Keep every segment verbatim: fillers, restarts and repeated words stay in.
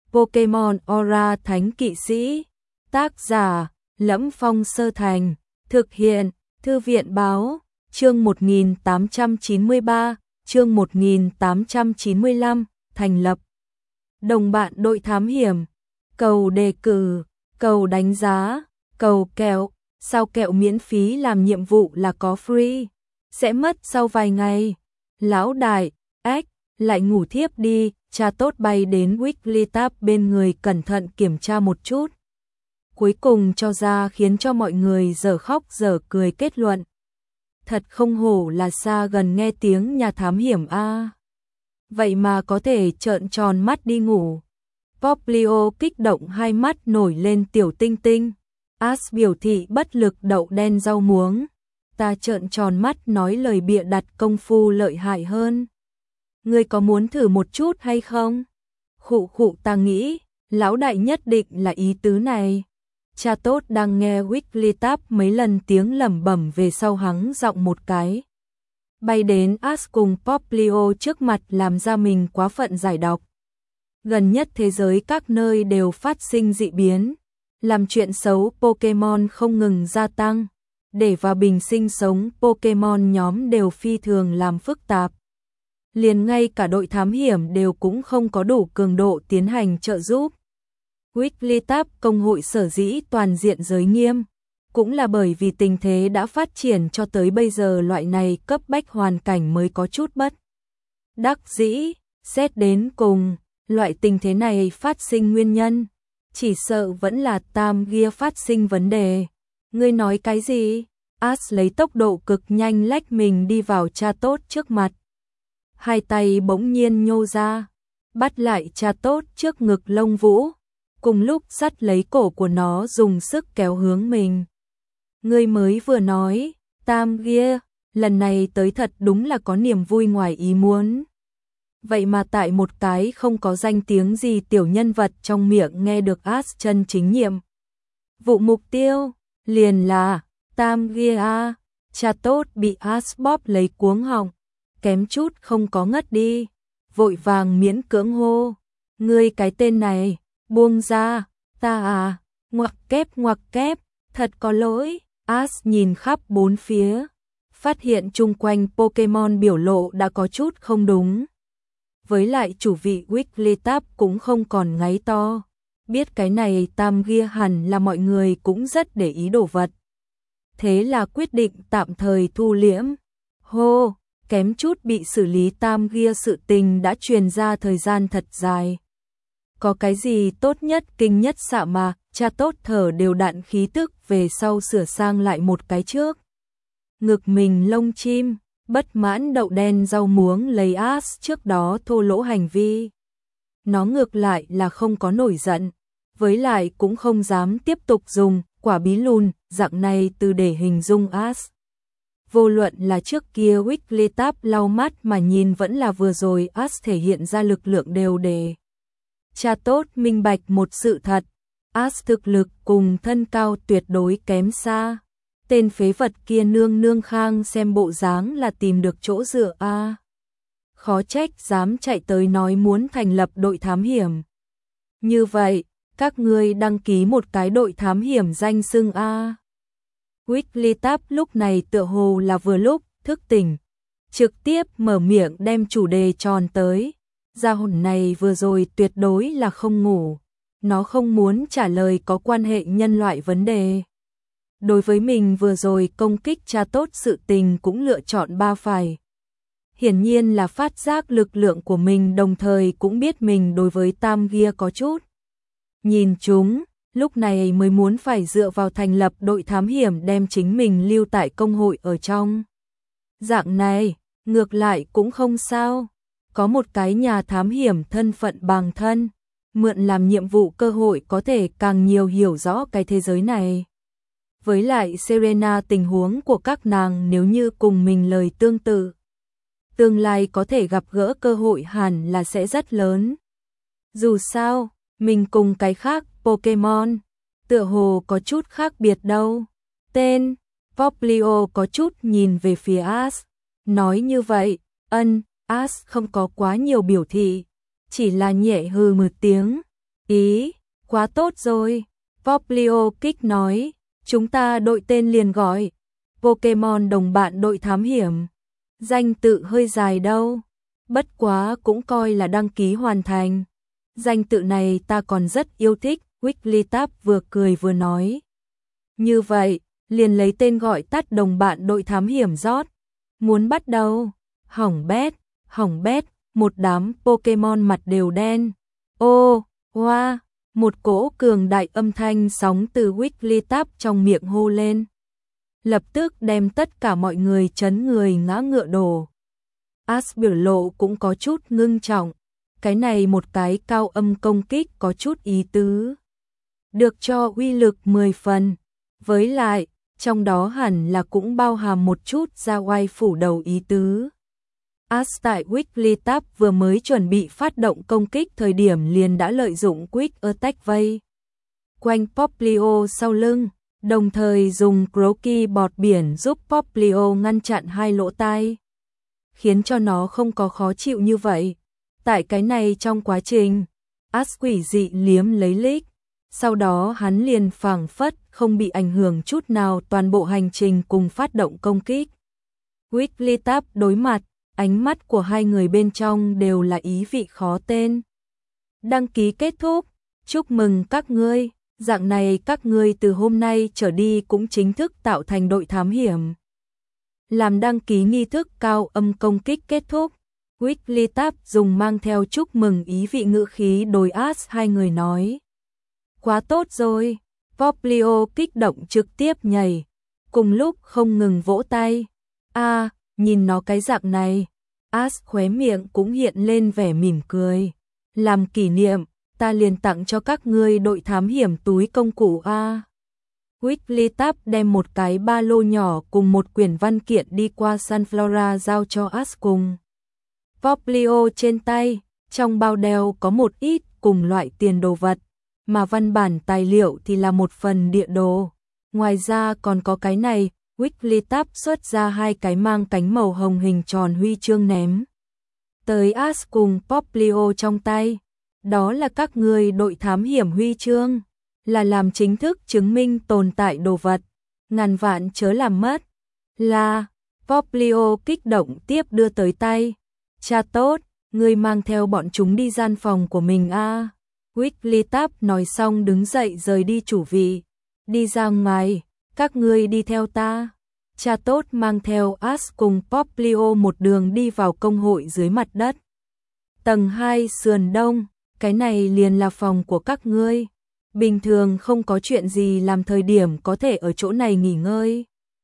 Pokemon Aura Thánh Kỵ Sĩ. Tác giả: Lẫm Phong Sơ Thành. Thực hiện: Thư viện báo. Chương một nghìn tám trăm chín mươi ba, chương một nghìn tám trăm chín mươi lăm, thành lập. Đồng bạn đội thám hiểm. Cầu đề cử, cầu đánh giá, cầu kẹo. Sao kẹo miễn phí làm nhiệm vụ là có free. Sẽ mất sau vài ngày. Lão đại, ếch, lại ngủ thiếp đi. Cha tốt bay đến Wigglytuff bên người cẩn thận kiểm tra một chút. Cuối cùng cho ra khiến cho mọi người dở khóc dở cười kết luận. Thật không hổ là xa gần nghe tiếng nhà thám hiểm a. Vậy mà có thể trợn tròn mắt đi ngủ. Poplio kích động hai mắt nổi lên tiểu tinh tinh. Ash biểu thị bất lực đậu đen rau muống. Ta trợn tròn mắt nói lời bịa đặt công phu lợi hại hơn. Ngươi có muốn thử một chút hay không? Khụ khụ, ta nghĩ, lão đại nhất định là ý tứ này. Cha tốt đang nghe Wigglytuff mấy lần tiếng lẩm bẩm về sau hắng giọng một cái. Bay đến Ash cùng Poplio trước mặt làm ra mình quá phận giải đọc. Gần nhất thế giới các nơi đều phát sinh dị biến. Làm chuyện xấu Pokemon không ngừng gia tăng. Để vào bình sinh sống Pokemon nhóm đều phi thường làm phức tạp. Liền ngay cả đội thám hiểm đều cũng không có đủ cường độ tiến hành trợ giúp. Wigglytuff công hội sở dĩ toàn diện giới nghiêm, cũng là bởi vì tình thế đã phát triển cho tới bây giờ loại này cấp bách hoàn cảnh mới có chút bất đắc dĩ. Xét đến cùng, loại tình thế này phát sinh nguyên nhân, chỉ sợ vẫn là Tam Gia phát sinh vấn đề. Ngươi nói cái gì? Ash lấy tốc độ cực nhanh lách mình đi vào cha tốt trước mặt. Hai tay bỗng nhiên nhô ra, bắt lại cha tốt trước ngực lông vũ, cùng lúc dắt lấy cổ của nó dùng sức kéo hướng mình. Ngươi mới vừa nói, Tam Gia, lần này tới thật đúng là có niềm vui ngoài ý muốn. Vậy mà tại một cái không có danh tiếng gì tiểu nhân vật trong miệng nghe được Ash chân chính nhiệm vụ mục tiêu, liền là Tam Gia. Cha tốt bị Ash bóp lấy cuống họng, kém chút không có ngất đi, vội vàng miễn cưỡng hô. Ngươi cái tên này, buông ra, ta à, ngoặc kép ngoặc kép, thật có lỗi. Ash nhìn khắp bốn phía, phát hiện chung quanh Pokemon biểu lộ đã có chút không đúng. Với lại chủ vị Wigglytuff cũng không còn ngáy to, biết cái này Tam Gia hẳn là mọi người cũng rất để ý đồ vật. Thế là quyết định tạm thời thu liễm. Hô, kém chút bị xử lý Tam Gia sự tình đã truyền ra thời gian thật dài. Có cái gì tốt nhất kinh nhất xạ mà, cha tốt thở đều đặn khí tức về sau sửa sang lại một cái trước. Ngực mình lông chim, bất mãn đậu đen rau muống lấy Ash trước đó thô lỗ hành vi. Nó ngược lại là không có nổi giận, với lại cũng không dám tiếp tục dùng quả bí lùn dạng này từ để hình dung Ash. Vô luận là trước kia Wigglytuff lau mắt mà nhìn vẫn là vừa rồi Ash thể hiện ra lực lượng đều để cha tốt minh bạch một sự thật. Ash thực lực cùng thân cao tuyệt đối kém xa. Tên phế vật kia nương nương khang xem bộ dáng là tìm được chỗ dựa a. À. Khó trách dám chạy tới nói muốn thành lập đội thám hiểm. Như vậy, các ngươi đăng ký một cái đội thám hiểm danh xưng a. À. Wigglytuff lúc này tựa hồ là vừa lúc thức tỉnh, trực tiếp mở miệng đem chủ đề tròn tới. Gia hồn này vừa rồi tuyệt đối là không ngủ, nó không muốn trả lời có quan hệ nhân loại vấn đề. Đối với mình vừa rồi công kích cha tốt sự tình cũng lựa chọn ba phải. Hiển nhiên là phát giác lực lượng của mình, đồng thời cũng biết mình đối với Tam Gia có chút nhìn chúng, lúc này mới muốn phải dựa vào thành lập đội thám hiểm đem chính mình lưu tại công hội ở trong. Dạng này, ngược lại cũng không sao, có một cái nhà thám hiểm thân phận bằng thân, mượn làm nhiệm vụ cơ hội có thể càng nhiều hiểu rõ cái thế giới này. Với lại Serena tình huống của các nàng nếu như cùng mình lời tương tự, tương lai có thể gặp gỡ cơ hội hẳn là sẽ rất lớn. Dù sao, mình cùng cái khác Pokemon, tựa hồ có chút khác biệt đâu. Tên, Poplio có chút nhìn về phía Ash, nói như vậy, ân, Ash không có quá nhiều biểu thị, chỉ là nhẹ hừ một tiếng. Ý, quá tốt rồi. Poplio kích nói, chúng ta đội tên liền gọi Pokemon đồng bạn đội thám hiểm. Danh tự hơi dài đâu, bất quá cũng coi là đăng ký hoàn thành. Danh tự này ta còn rất yêu thích, Wigglytuff vừa cười vừa nói. Như vậy, liền lấy tên gọi tắt đồng bạn đội thám hiểm rót. Muốn bắt đầu, hỏng bét, hỏng bét, một đám Pokemon mặt đều đen. Ô, hoa, một cỗ cường đại âm thanh sóng từ Wigglytuff trong miệng hô lên. Lập tức đem tất cả mọi người chấn người ngã ngựa đổ. Ash biểu lộ cũng có chút ngưng trọng. Cái này một cái cao âm công kích có chút ý tứ. Được cho uy lực mười phần. Với lại, trong đó hẳn là cũng bao hàm một chút ra oai phủ đầu ý tứ. Ash tại Wigglytuff vừa mới chuẩn bị phát động công kích thời điểm liền đã lợi dụng Quick Attack vây quanh Poplio sau lưng, đồng thời dùng Croaky bọt biển giúp Poplio ngăn chặn hai lỗ tai, khiến cho nó không có khó chịu như vậy. Tại cái này trong quá trình, Ash quỷ dị liếm lấy lick, sau đó hắn liền phảng phất không bị ảnh hưởng chút nào toàn bộ hành trình cùng phát động công kích. Wigglytuff đối mặt, ánh mắt của hai người bên trong đều là ý vị khó tên. Đăng ký kết thúc, chúc mừng các ngươi, dạng này các ngươi từ hôm nay trở đi cũng chính thức tạo thành đội thám hiểm. Làm đăng ký nghi thức cao âm công kích kết thúc, Wigglytuff dùng mang theo chúc mừng ý vị ngữ khí đối Ash hai người nói. Quá tốt rồi, Poplio kích động trực tiếp nhảy, cùng lúc không ngừng vỗ tay. A, à, nhìn nó cái dạng này, Ash khóe miệng cũng hiện lên vẻ mỉm cười. Làm kỷ niệm, ta liền tặng cho các ngươi đội thám hiểm túi công cụ A. À. Wigglytuff đem một cái ba lô nhỏ cùng một quyển văn kiện đi qua Sunflora giao cho Ash cùng Poplio trên tay, trong bao đeo có một ít cùng loại tiền đồ vật, mà văn bản tài liệu thì là một phần địa đồ. Ngoài ra còn có cái này, Wigglytuff xuất ra hai cái mang cánh màu hồng hình tròn huy chương ném tới Ash cùng Poplio trong tay. Đó là các ngươi đội thám hiểm huy chương, là làm chính thức chứng minh tồn tại đồ vật, ngàn vạn chớ làm mất. Là, Poplio kích động tiếp đưa tới tay. Cha tốt, ngươi mang theo bọn chúng đi gian phòng của mình a. À. Wigglytuff nói xong đứng dậy rời đi chủ vị. Đi ra ngoài, các ngươi đi theo ta. Cha tốt mang theo Ash cùng Poplio một đường đi vào công hội dưới mặt đất. Tầng hai sườn đông, cái này liền là phòng của các ngươi. Bình thường không có chuyện gì làm thời điểm có thể ở chỗ này nghỉ ngơi.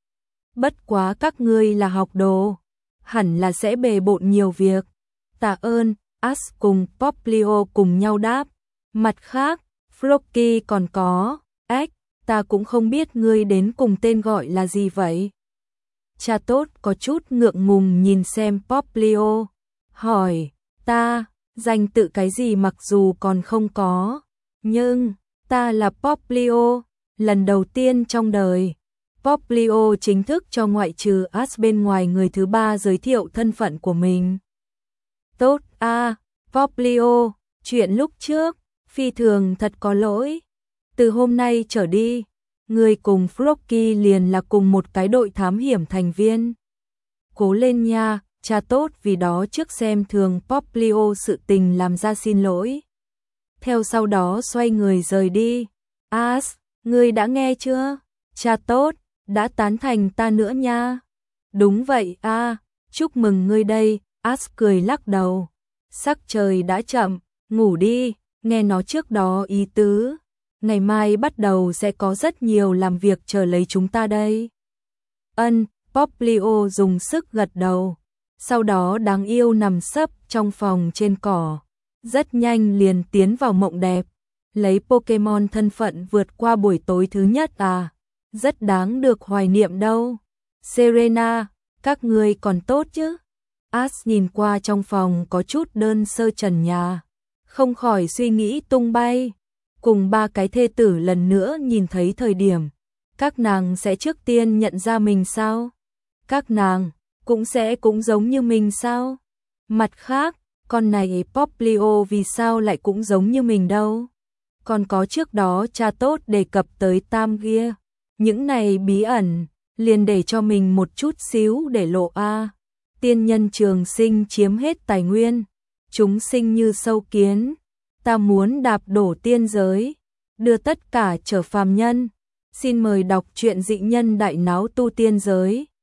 Bất quá các ngươi là học đồ, hẳn là sẽ bề bộn nhiều việc. Tạ ơn, Ash cùng Poplio cùng nhau đáp. Mặt khác, Flocky còn có, ếch, ta cũng không biết ngươi đến cùng tên gọi là gì vậy. Cha tốt có chút ngượng ngùng nhìn xem Poplio, hỏi, ta, danh tự cái gì mặc dù còn không có, nhưng, ta là Poplio, lần đầu tiên trong đời. Poplio chính thức cho ngoại trừ Ash bên ngoài người thứ ba giới thiệu thân phận của mình. Tốt a, à, Poplio, chuyện lúc trước, phi thường thật có lỗi. Từ hôm nay trở đi, người cùng Flocky liền là cùng một cái đội thám hiểm thành viên. Cố lên nha, cha tốt vì đó trước xem thường Poplio sự tình làm ra xin lỗi. Theo sau đó xoay người rời đi. Ash, ngươi đã nghe chưa? Cha tốt, đã tán thành ta nữa nha. Đúng vậy a, à, chúc mừng ngươi đây, Ash cười lắc đầu. Sắc trời đã chậm, ngủ đi, nghe nó trước đó ý tứ. Ngày mai bắt đầu sẽ có rất nhiều làm việc chờ lấy chúng ta đây. Ân, Poplio dùng sức gật đầu. Sau đó đáng yêu nằm sấp trong phòng trên cỏ. Rất nhanh liền tiến vào mộng đẹp. Lấy Pokemon thân phận vượt qua buổi tối thứ nhất à. Rất đáng được hoài niệm đâu. Serena, các ngươi còn tốt chứ? Ash nhìn qua trong phòng có chút đơn sơ trần nhà. Không khỏi suy nghĩ tung bay. Cùng ba cái thê tử lần nữa nhìn thấy thời điểm. Các nàng sẽ trước tiên nhận ra mình sao? Các nàng cũng sẽ cũng giống như mình sao? Mặt khác, con này Poplio vì sao lại cũng giống như mình đâu? còn có trước đó cha tốt đề cập tới tam kia. Những này bí ẩn, liền để cho mình một chút xíu để lộ a. Tiên nhân trường sinh chiếm hết tài nguyên, chúng sinh như sâu kiến, ta muốn đạp đổ tiên giới, đưa tất cả trở phàm nhân. Xin mời đọc truyện Dị Nhân Đại Náo Tu Tiên Giới.